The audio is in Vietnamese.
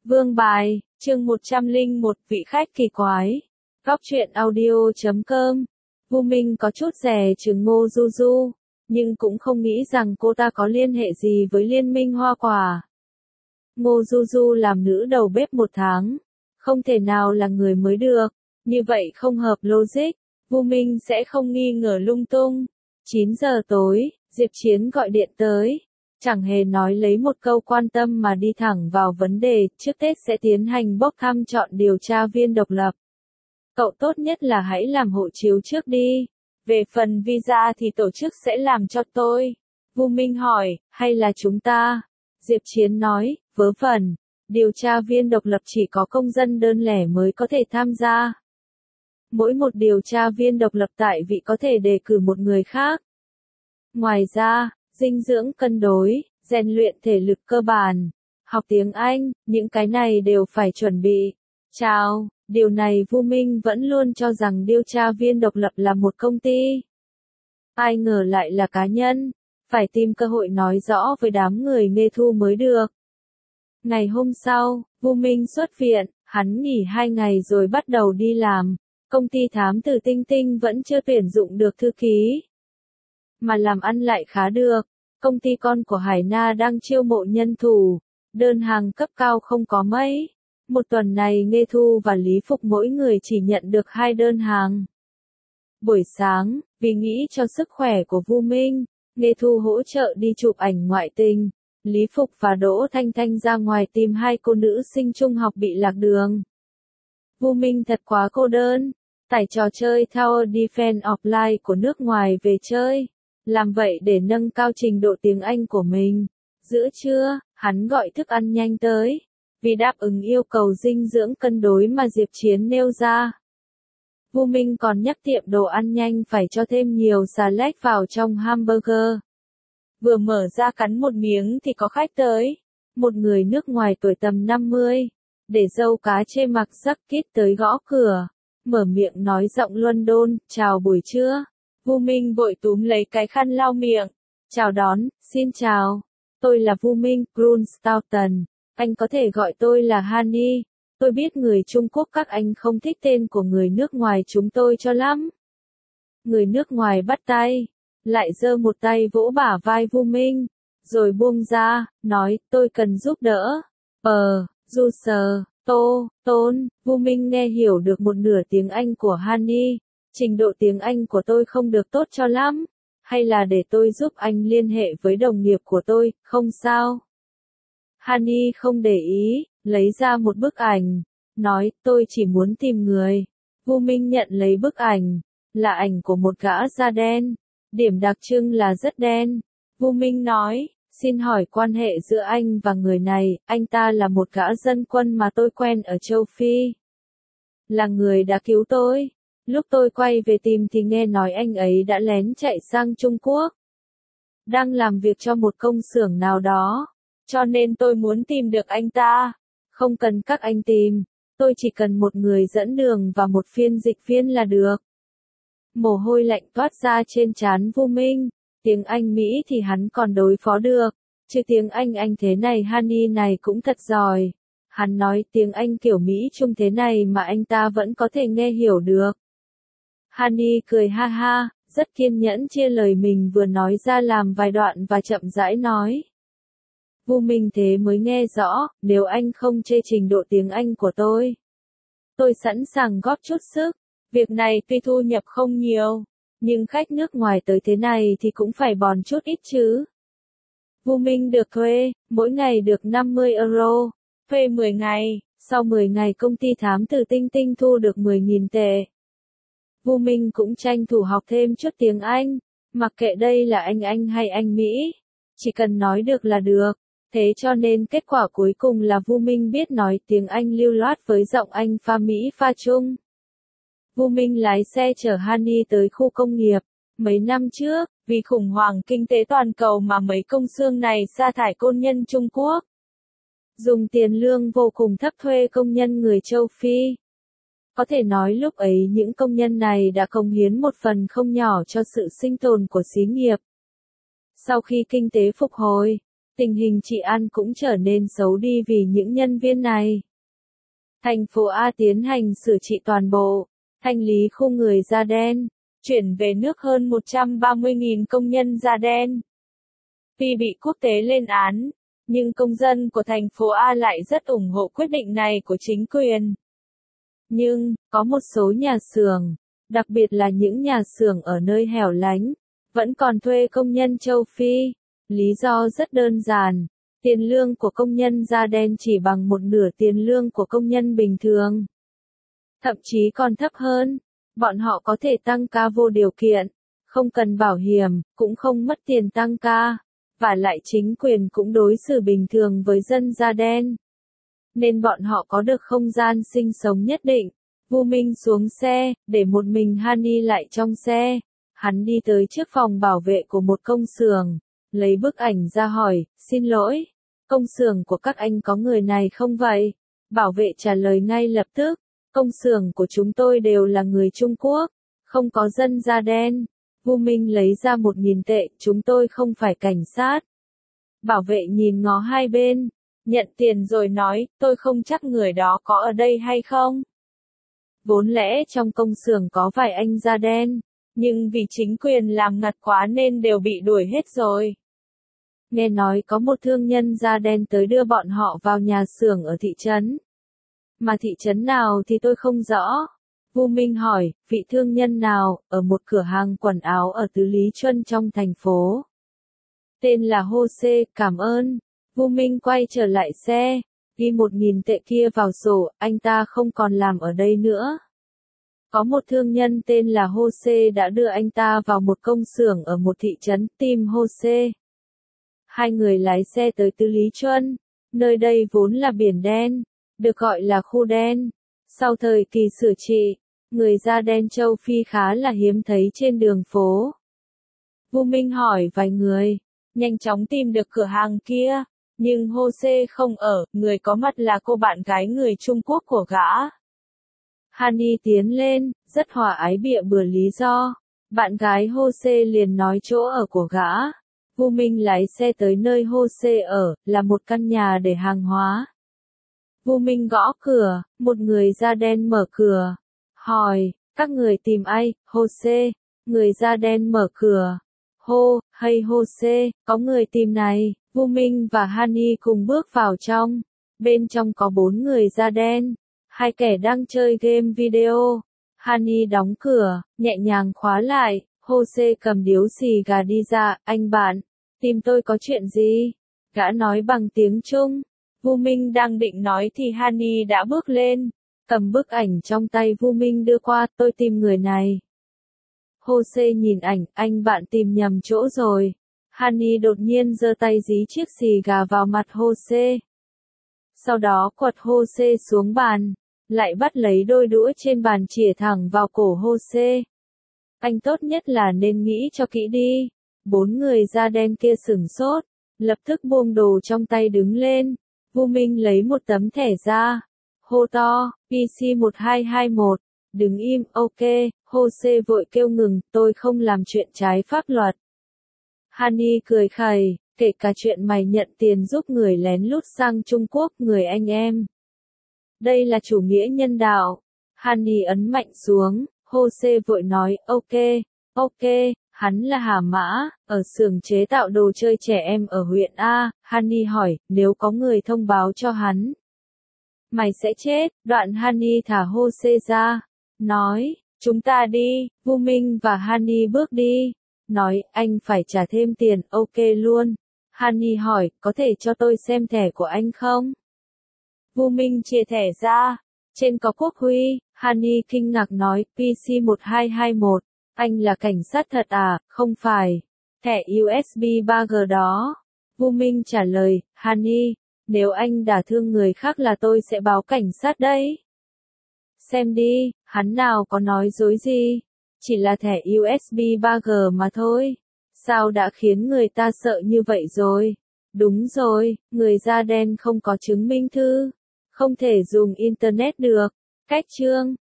Vương Bài, chương 101 vị khách kỳ quái. Góc truyện audio.com. Vu Minh có chút dè chừng Ngô Du Du, nhưng cũng không nghĩ rằng cô ta có liên hệ gì với Liên minh Hoa Quả. Ngô Du Du làm nữ đầu bếp 1 tháng, không thể nào là người mới được, như vậy không hợp logic, Vu Minh sẽ không nghi ngờ lung tung. 9 giờ tối, Diệp Chiến gọi điện tới. Chẳng hề nói lấy một câu quan tâm mà đi thẳng vào vấn đề, trước Tết sẽ tiến hành bốc thăm chọn điều tra viên độc lập. Cậu tốt nhất là hãy làm hộ chiếu trước đi. Về phần visa thì tổ chức sẽ làm cho tôi. Vu Minh hỏi, hay là chúng ta? Diệp Chiến nói, vớ vẩn, điều tra viên độc lập chỉ có công dân đơn lẻ mới có thể tham gia. Mỗi một điều tra viên độc lập tại vị có thể đề cử một người khác. Ngoài ra, dinh dưỡng cân đối, rèn luyện thể lực cơ bản, học tiếng Anh, những cái này đều phải chuẩn bị. Chào, điều này Vu Minh vẫn luôn cho rằng điều tra viên độc lập là một công ty. Ai ngờ lại là cá nhân, phải tìm cơ hội nói rõ với đám người Nghê Thu mới được. Ngày hôm sau, Vu Minh xuất viện, hắn nghỉ 2 ngày rồi bắt đầu đi làm. Công ty thám tử Tinh Tinh vẫn chưa tuyển dụng được thư ký, mà làm ăn lại khá được. Công ty con của Hải Na đang chiêu mộ nhân thủ, đơn hàng cấp cao không có mấy. Một tuần này Nghê Thu và Lý Phục mỗi người chỉ nhận được 2 đơn hàng. Buổi sáng, vì nghĩ cho sức khỏe của Vu Minh, Nghê Thu hỗ trợ đi chụp ảnh ngoại tình. Lý Phục và Đỗ Thanh Thanh ra ngoài tìm 2 cô nữ sinh trung học bị lạc đường. Vu Minh thật quá cô đơn, tải trò chơi Tower Defense Offline của nước ngoài về chơi. Làm vậy để nâng cao trình độ tiếng Anh của mình. Giữa trưa, hắn gọi thức ăn nhanh tới, vì đáp ứng yêu cầu dinh dưỡng cân đối mà Diệp Chiến nêu ra. Vu Minh còn nhắc tiệm đồ ăn nhanh phải cho thêm nhiều xà lách vào trong hamburger. Vừa mở ra cắn một miếng thì có khách tới. Một người nước ngoài tuổi tầm 50, để râu cá chê mặc jacket tới gõ cửa. Mở miệng nói giọng London, chào buổi trưa. Vu Minh vội túm lấy cái khăn lau miệng. Chào đón, xin chào. Tôi là Vu Minh, Grunstoughton. Anh có thể gọi tôi là Honey. Tôi biết người Trung Quốc các anh không thích tên của người nước ngoài chúng tôi cho lắm. Người nước ngoài bắt tay, lại giơ một tay vỗ bả vai Vu Minh, rồi buông ra, nói, tôi cần giúp đỡ. Juicer, Tôn, Vu Minh nghe hiểu được một nửa tiếng Anh của Honey. Trình độ tiếng Anh của tôi không được tốt cho lắm, hay là để tôi giúp anh liên hệ với đồng nghiệp của tôi, không sao. Honey không để ý, lấy ra một bức ảnh, nói, tôi chỉ muốn tìm người. Vu Minh nhận lấy bức ảnh, là ảnh của một gã da đen, điểm đặc trưng là rất đen. Vu Minh nói, xin hỏi quan hệ giữa anh và người này, anh ta là một gã dân quân mà tôi quen ở châu Phi. Là người đã cứu tôi. Lúc tôi quay về tìm thì nghe nói anh ấy đã lén chạy sang Trung Quốc. Đang làm việc cho một công xưởng nào đó. Cho nên tôi muốn tìm được anh ta. Không cần các anh tìm. Tôi chỉ cần một người dẫn đường và một phiên dịch viên là được. Mồ hôi lạnh toát ra trên trán Vu Minh. Tiếng Anh Mỹ thì hắn còn đối phó được. Chứ tiếng Anh thế này Honey này cũng thật giỏi. Hắn nói tiếng Anh kiểu Mỹ Trung thế này mà anh ta vẫn có thể nghe hiểu được. Honey cười ha ha, rất kiên nhẫn chia lời mình vừa nói ra làm vài đoạn và chậm rãi nói. Vu Minh thế mới nghe rõ, nếu anh không chê trình độ tiếng Anh của tôi sẵn sàng góp chút sức. Việc này tuy thu nhập không nhiều, nhưng khách nước ngoài tới thế này thì cũng phải bòn chút ít chứ. Vu Minh được thuê, mỗi ngày được 50 euro, thuê 10 ngày, sau 10 ngày công ty thám tử Tinh Tinh thu được 10.000 tệ. Vu Minh cũng tranh thủ học thêm chút tiếng Anh, mặc kệ đây là anh hay anh Mỹ, chỉ cần nói được là được. Thế cho nên kết quả cuối cùng là Vu Minh biết nói tiếng Anh lưu loát với giọng Anh pha Mỹ pha Trung. Vu Minh lái xe chở Honey tới khu công nghiệp. Mấy năm trước, vì khủng hoảng kinh tế toàn cầu mà mấy công xưởng này sa thải công nhân Trung Quốc. Dùng tiền lương vô cùng thấp thuê công nhân người châu Phi. Có thể nói lúc ấy những công nhân này đã cống hiến một phần không nhỏ cho sự sinh tồn của xí nghiệp. Sau khi kinh tế phục hồi, Tình hình trị an cũng trở nên xấu đi vì những nhân viên này. Thành phố A tiến hành sửa trị toàn bộ, thanh lý khu người da đen, chuyển về nước hơn 130.000 công nhân da đen. Tuy bị quốc tế lên án, nhưng công dân của thành phố A lại rất ủng hộ quyết định này của chính quyền. Nhưng, có một số nhà xưởng, đặc biệt là những nhà xưởng ở nơi hẻo lánh, vẫn còn thuê công nhân châu Phi. Lý do rất đơn giản, tiền lương của công nhân da đen chỉ bằng một nửa tiền lương của công nhân bình thường. Thậm chí còn thấp hơn, bọn họ có thể tăng ca vô điều kiện, không cần bảo hiểm, cũng không mất tiền tăng ca, và lại chính quyền cũng đối xử bình thường với dân da đen. Nên bọn họ có được không gian sinh sống nhất định. Vu Minh xuống xe, để một mình Hani lại trong xe. Hắn đi tới trước phòng bảo vệ của một công xưởng, lấy bức ảnh ra hỏi, xin lỗi, công xưởng của các anh có người này không vậy? Bảo vệ trả lời ngay lập tức, công xưởng của chúng tôi đều là người Trung Quốc, không có dân da đen. Vu Minh lấy ra 1.000 tệ, chúng tôi không phải cảnh sát. Bảo vệ nhìn ngó hai bên, nhận tiền rồi nói, tôi không chắc người đó có ở đây hay không. Vốn lẽ trong công xưởng có vài anh da đen, nhưng vì chính quyền làm ngặt quá nên đều bị đuổi hết rồi. Nghe nói có một thương nhân da đen tới đưa bọn họ vào nhà xưởng ở thị trấn. Mà thị trấn nào thì tôi không rõ. Vu Minh hỏi, vị thương nhân nào, ở một cửa hàng quần áo ở Tứ Lý Chuân trong thành phố. Tên là Jose, cảm ơn. Vu Minh quay trở lại xe, ghi 1.000 tệ kia vào sổ, anh ta không còn làm ở đây nữa. Có một thương nhân tên là Jose đã đưa anh ta vào một công xưởng ở một thị trấn, tìm Jose. Hai người lái xe tới Tứ Lý Chuân, nơi đây vốn là biển đen, được gọi là khu đen. Sau thời kỳ sửa trị, người da đen châu Phi khá là hiếm thấy trên đường phố. Vu Minh hỏi vài người, nhanh chóng tìm được cửa hàng kia, nhưng Jose không ở, người có mặt là cô bạn gái người Trung Quốc của gã. Hani tiến lên, rất hòa ái bịa bừa lý do. Bạn gái Jose liền nói chỗ ở của gã. Vu Minh lái xe tới nơi Jose ở, là một căn nhà để hàng hóa. Vu Minh gõ cửa, một người da đen mở cửa. Hỏi, các người tìm ai? Jose. Người da đen mở cửa. Hô, hay Jose, có người tìm này. Vu Minh và Hani cùng bước vào trong. Bên trong có 4 người da đen. 2 kẻ đang chơi game video. Hani đóng cửa, nhẹ nhàng khóa lại. Jose cầm điếu xì gà đi ra, anh bạn, tìm tôi có chuyện gì? Gã nói bằng tiếng Trung. Vu Minh đang định nói thì Hani đã bước lên, cầm bức ảnh trong tay Vu Minh đưa qua, tôi tìm người này. Jose nhìn ảnh, anh bạn tìm nhầm chỗ rồi. Hani đột nhiên giơ tay dí chiếc xì gà vào mặt Jose. Sau đó quật Jose xuống bàn, lại bắt lấy đôi đũa trên bàn chĩa thẳng vào cổ Jose. Anh tốt nhất là nên nghĩ cho kỹ đi. 4 người da đen kia sửng sốt, lập tức buông đồ trong tay đứng lên. Vu Minh lấy một tấm thẻ ra, hô to, PC1221, đứng im, ok. Jose vội kêu ngừng, tôi không làm chuyện trái pháp luật. Hani cười khẩy, kể cả chuyện mày nhận tiền giúp người lén lút sang Trung Quốc, người anh em. Đây là chủ nghĩa nhân đạo. Hani ấn mạnh xuống, Jose vội nói, ok, hắn là Hà Mã, ở xưởng chế tạo đồ chơi trẻ em ở huyện A. Hani hỏi, nếu có người thông báo cho hắn, mày sẽ chết. Đoạn Hani thả Jose ra, nói, chúng ta đi. Vu Minh và Hani bước đi, nói, anh phải trả thêm tiền, ok luôn. Hani hỏi, có thể cho tôi xem thẻ của anh không? Vu Minh chia thẻ ra, trên có quốc huy. Hani kinh ngạc nói, PC1221, anh là cảnh sát thật à? Không phải. Thẻ USB 3G đó. Vu Minh trả lời, Hani, nếu anh đả thương người khác là tôi sẽ báo cảnh sát đấy. Xem đi, hắn nào có nói dối gì. Chỉ là thẻ USB 3G mà thôi. Sao đã khiến người ta sợ như vậy rồi? Đúng rồi, người da đen không có chứng minh thư. Không thể dùng Internet được. Cách chương